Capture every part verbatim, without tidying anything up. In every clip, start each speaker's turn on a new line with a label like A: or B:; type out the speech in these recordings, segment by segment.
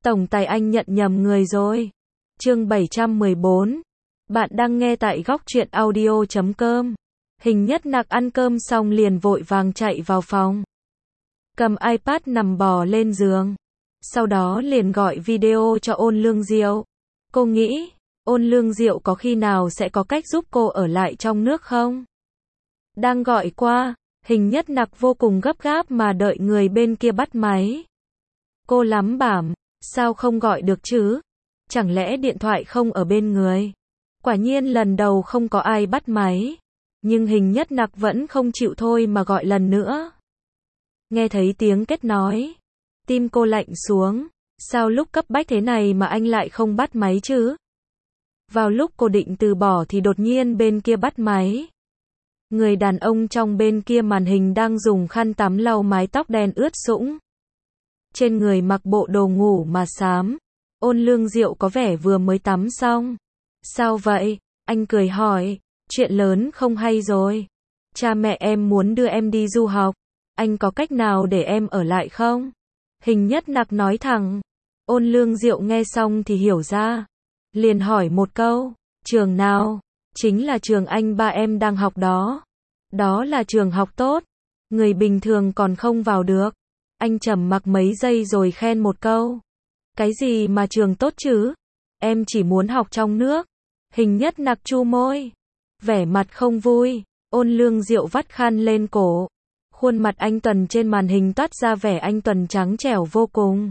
A: Tổng tài anh nhận nhầm người rồi. Chương bảy trăm mười bốn. Bạn đang nghe tại góc truyện audio chấm com. Hình Nhất Nặc ăn cơm xong liền vội vàng chạy vào phòng. Cầm iPad nằm bò lên giường. Sau đó liền gọi video cho Ôn Lương Diệu. Cô nghĩ, Ôn Lương Diệu có khi nào sẽ có cách giúp cô ở lại trong nước không? Đang gọi qua, Hình Nhất Nặc vô cùng gấp gáp mà đợi người bên kia bắt máy. Cô lắm bảm, sao không gọi được chứ? Chẳng lẽ điện thoại không ở bên người? Quả nhiên lần đầu không có ai bắt máy. Nhưng Hình Nhất Nặc vẫn không chịu thôi mà gọi lần nữa. Nghe thấy tiếng kết nối, tim cô lạnh xuống. Sao lúc cấp bách thế này mà anh lại không bắt máy chứ? Vào lúc cô định từ bỏ thì đột nhiên bên kia bắt máy. Người đàn ông trong bên kia màn hình đang dùng khăn tắm lau mái tóc đen ướt sũng. Trên người mặc bộ đồ ngủ mà xám. Ôn Lương Diệu có vẻ vừa mới tắm xong. Sao vậy? Anh cười hỏi. Chuyện lớn không hay rồi. Cha mẹ em muốn đưa em đi du học. Anh có cách nào để em ở lại không? Hình Nhất Nặc nói thẳng. Ôn Lương Diệu nghe xong thì hiểu ra. Liền hỏi một câu. Trường nào? Chính là trường anh ba em đang học đó. Đó là trường học tốt. Người bình thường còn không vào được. Anh trầm mặc mấy giây rồi khen một câu. Cái gì mà trường tốt chứ? Em chỉ muốn học trong nước. Hình Nhất Nặc chu môi. Vẻ mặt không vui. Ôn Lương Diệu vắt khăn lên cổ. Khuôn mặt anh Tuần trên màn hình toát ra vẻ anh Tuần trắng trẻo vô cùng.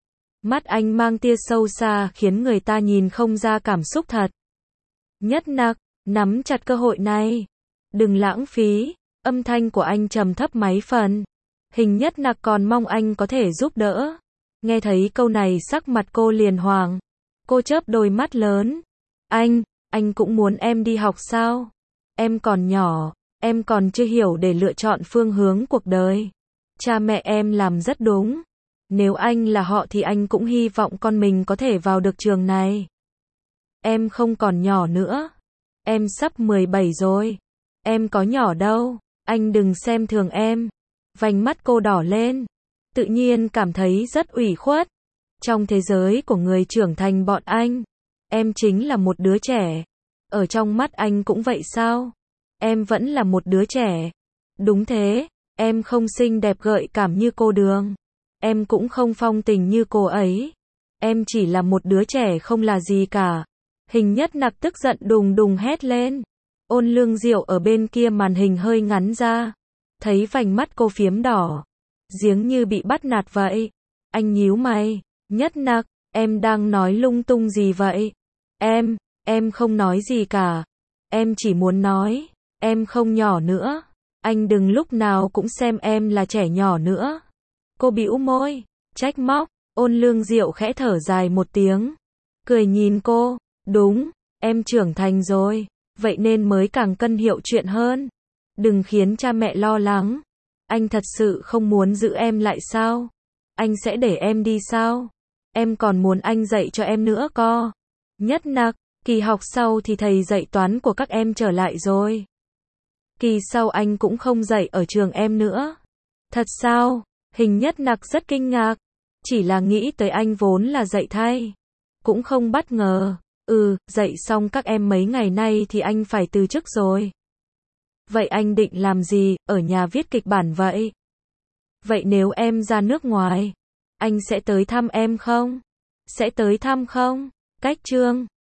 A: Mắt anh mang tia sâu xa khiến người ta nhìn không ra cảm xúc thật. Nhất Nặc, nắm chặt cơ hội này. Đừng lãng phí. Âm thanh của anh trầm thấp mấy phần. Hình Nhất Nặc còn mong anh có thể giúp đỡ. Nghe thấy câu này sắc mặt cô liền hoàng. Cô chớp đôi mắt lớn. Anh, anh cũng muốn em đi học sao? Em còn nhỏ, em còn chưa hiểu để lựa chọn phương hướng cuộc đời. Cha mẹ em làm rất đúng. Nếu anh là họ thì anh cũng hy vọng con mình có thể vào được trường này. Em không còn nhỏ nữa. Em sắp mười bảy rồi. Em có nhỏ đâu. Anh đừng xem thường em. Vành mắt cô đỏ lên. Tự nhiên cảm thấy rất ủy khuất. Trong thế giới của người trưởng thành bọn anh, em chính là một đứa trẻ. Ở trong mắt anh cũng vậy sao? Em vẫn là một đứa trẻ. Đúng thế, em không xinh đẹp gợi cảm như cô Đường. Em cũng không phong tình như cô ấy. Em chỉ là một đứa trẻ không là gì cả. Hình Nhất Nặc tức giận đùng đùng hét lên. Ôn Lương Diệu ở bên kia màn hình hơi ngắn ra. Thấy vành mắt cô phiếm đỏ. Giếng như bị bắt nạt vậy. Anh nhíu mày. Nhất Nặc, em đang nói lung tung gì vậy? Em, em không nói gì cả. Em chỉ muốn nói, em không nhỏ nữa. Anh đừng lúc nào cũng xem em là trẻ nhỏ nữa. Cô bĩu môi, trách móc. Ôn Lương Diệu khẽ thở dài một tiếng. Cười nhìn cô, đúng, em trưởng thành rồi. Vậy nên mới càng cân hiệu chuyện hơn. Đừng khiến cha mẹ lo lắng. Anh thật sự không muốn giữ em lại sao? Anh sẽ để em đi sao? Em còn muốn anh dạy cho em nữa co. Nhất Nặc, kỳ học sau thì thầy dạy toán của các em trở lại rồi. Kỳ sau anh cũng không dạy ở trường em nữa. Thật sao? Hình Nhất Nặc rất kinh ngạc. Chỉ là nghĩ tới anh vốn là dạy thay. Cũng không bất ngờ. Ừ, dạy xong các em mấy ngày nay thì anh phải từ chức rồi. Vậy anh định làm gì, ở nhà viết kịch bản vậy? Vậy nếu em ra nước ngoài, anh sẽ tới thăm em không? Sẽ tới thăm không? Cách chương